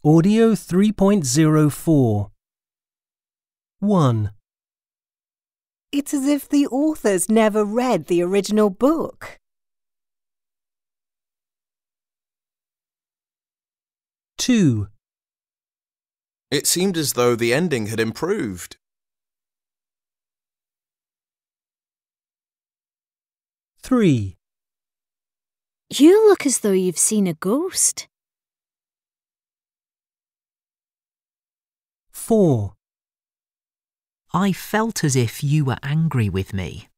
Audio 3.04. 1. It's as if the authors never read the original book. 2. It seemed as though the ending had improved. 3. You look as though you've seen a ghost. 4. I felt as if you were angry with me.